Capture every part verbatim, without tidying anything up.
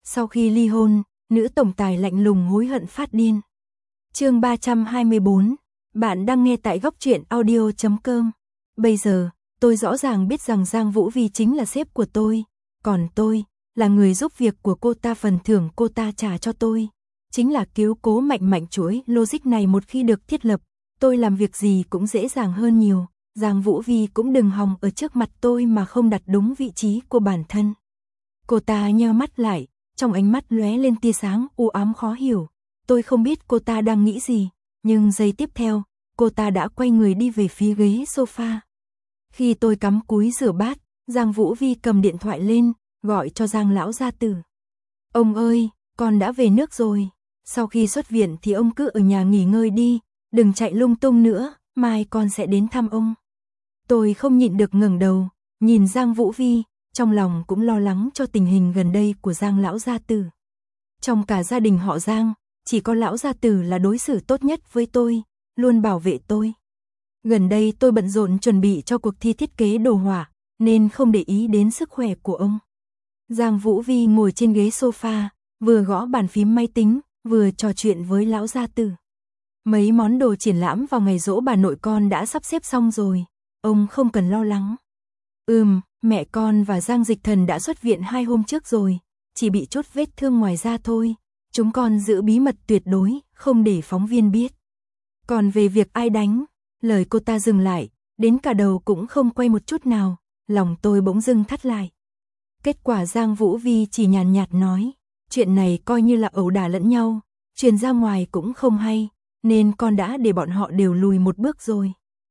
Sau khi ly hôn, nữ tổng tài lạnh lùng hối hận phát điên. Chương ba trăm hai mươi bốn, bạn đang nghe tại góc truyện audio chấm com. Bây giờ, tôi rõ ràng biết rằng Giang Vũ Vi chính là sếp của tôi, còn tôi là người giúp việc của cô ta, phần thưởng cô ta trả cho tôi chính là cứu Cố Mạnh Mạnh. Chuỗi logic này một khi được thiết lập, tôi làm việc gì cũng dễ dàng hơn nhiều. Giang Vũ Vi cũng đừng hòng ở trước mặt tôi mà không đặt đúng vị trí của bản thân. Cô ta nheo mắt lại, trong ánh mắt lóe lên tia sáng u ám khó hiểu. Tôi không biết cô ta đang nghĩ gì, nhưng giây tiếp theo, cô ta đã quay người đi về phía ghế sofa. Khi tôi cắm cúi rửa bát, Giang Vũ Vi cầm điện thoại lên, gọi cho Giang lão gia tử. Ông ơi, con đã về nước rồi. Sau khi xuất viện thì ông cứ ở nhà nghỉ ngơi đi, đừng chạy lung tung nữa, mai con sẽ đến thăm ông. Tôi không nhịn được ngẩng đầu, nhìn Giang Vũ Vi, trong lòng cũng lo lắng cho tình hình gần đây của Giang lão gia tử. Trong cả gia đình họ Giang, chỉ có lão gia tử là đối xử tốt nhất với tôi, luôn bảo vệ tôi. Gần đây tôi bận rộn chuẩn bị cho cuộc thi thiết kế đồ họa, nên không để ý đến sức khỏe của ông. Giang Vũ Vi ngồi trên ghế sofa, vừa gõ bàn phím máy tính, vừa trò chuyện với lão gia tử. Mấy món đồ triển lãm vào ngày giỗ bà nội con đã sắp xếp xong rồi, ông không cần lo lắng. Ừm, mẹ con và Giang Dịch Thần đã xuất viện hai hôm trước rồi, chỉ bị chút vết thương ngoài da thôi. Chúng con giữ bí mật tuyệt đối, không để phóng viên biết. Còn về việc ai đánh, lời cô ta dừng lại, đến cả đầu cũng không quay một chút nào, lòng tôi bỗng dưng thắt lại. Kết quả Giang Vũ Vi chỉ nhàn nhạt nói, chuyện này coi như là ẩu đả lẫn nhau, truyền ra ngoài cũng không hay, nên con đã để bọn họ đều lùi một bước rồi.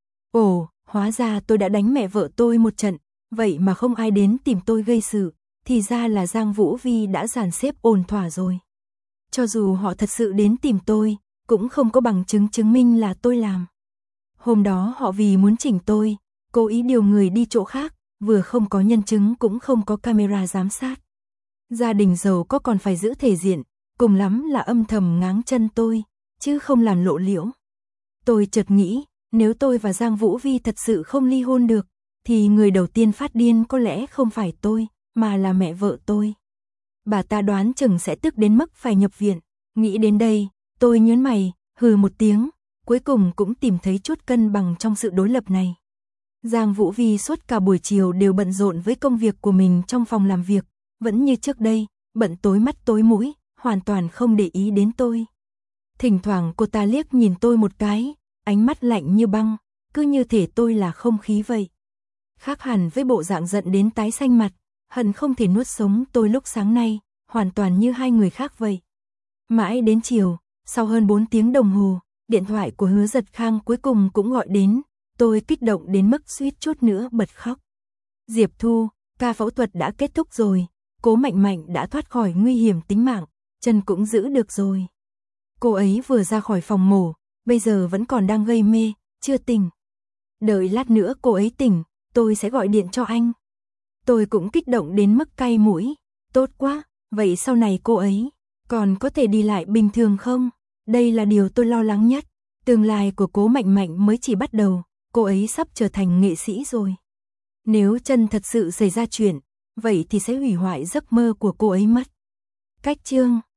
Ồ, hóa ra tôi đã đánh mẹ vợ tôi một trận, vậy mà không ai đến tìm tôi gây sự, thì ra là Giang Vũ Vi đã dàn xếp ổn thỏa rồi. Cho dù họ thật sự đến tìm tôi, cũng không có bằng chứng chứng minh là tôi làm. Hôm đó họ vì muốn chỉnh tôi, cố ý điều người đi chỗ khác, vừa không có nhân chứng cũng không có camera giám sát. Gia đình giàu có còn phải giữ thể diện, cùng lắm là âm thầm ngáng chân tôi, chứ không làm lộ liễu. Tôi chợt nghĩ, nếu tôi và Giang Vũ Vi thật sự không ly hôn được, thì người đầu tiên phát điên có lẽ không phải tôi, mà là mẹ vợ tôi. Bà ta đoán chừng sẽ tức đến mức phải nhập viện. Nghĩ đến đây, tôi nhớn mày, hừ một tiếng, cuối cùng cũng tìm thấy chút cân bằng trong sự đối lập này. Giang Vũ Vi suốt cả buổi chiều đều bận rộn với công việc của mình trong phòng làm việc, vẫn như trước đây, bận tối mắt tối mũi, hoàn toàn không để ý đến tôi. Thỉnh thoảng cô ta liếc nhìn tôi một cái, ánh mắt lạnh như băng, cứ như thể tôi là không khí vậy. Khác hẳn với bộ dạng giận đến tái xanh mặt, hận không thể nuốt sống tôi lúc sáng nay, hoàn toàn như hai người khác vậy. Mãi đến chiều, sau hơn bốn tiếng đồng hồ, điện thoại của Hứa Giật Khang cuối cùng cũng gọi đến, tôi kích động đến mức suýt chút nữa bật khóc. Diệp Thu, ca phẫu thuật đã kết thúc rồi, Cố Mạnh Mạnh đã thoát khỏi nguy hiểm tính mạng, chân cũng giữ được rồi. Cô ấy vừa ra khỏi phòng mổ, bây giờ vẫn còn đang gây mê, chưa tỉnh. Đợi lát nữa cô ấy tỉnh, tôi sẽ gọi điện cho anh. Tôi cũng kích động đến mức cay mũi, tốt quá, vậy sau này cô ấy còn có thể đi lại bình thường không? Đây là điều tôi lo lắng nhất, tương lai của Cố Mạnh Mạnh mới chỉ bắt đầu, cô ấy sắp trở thành nghệ sĩ rồi. Nếu chân thật sự xảy ra chuyện, vậy thì sẽ hủy hoại giấc mơ của cô ấy mất. Cách chương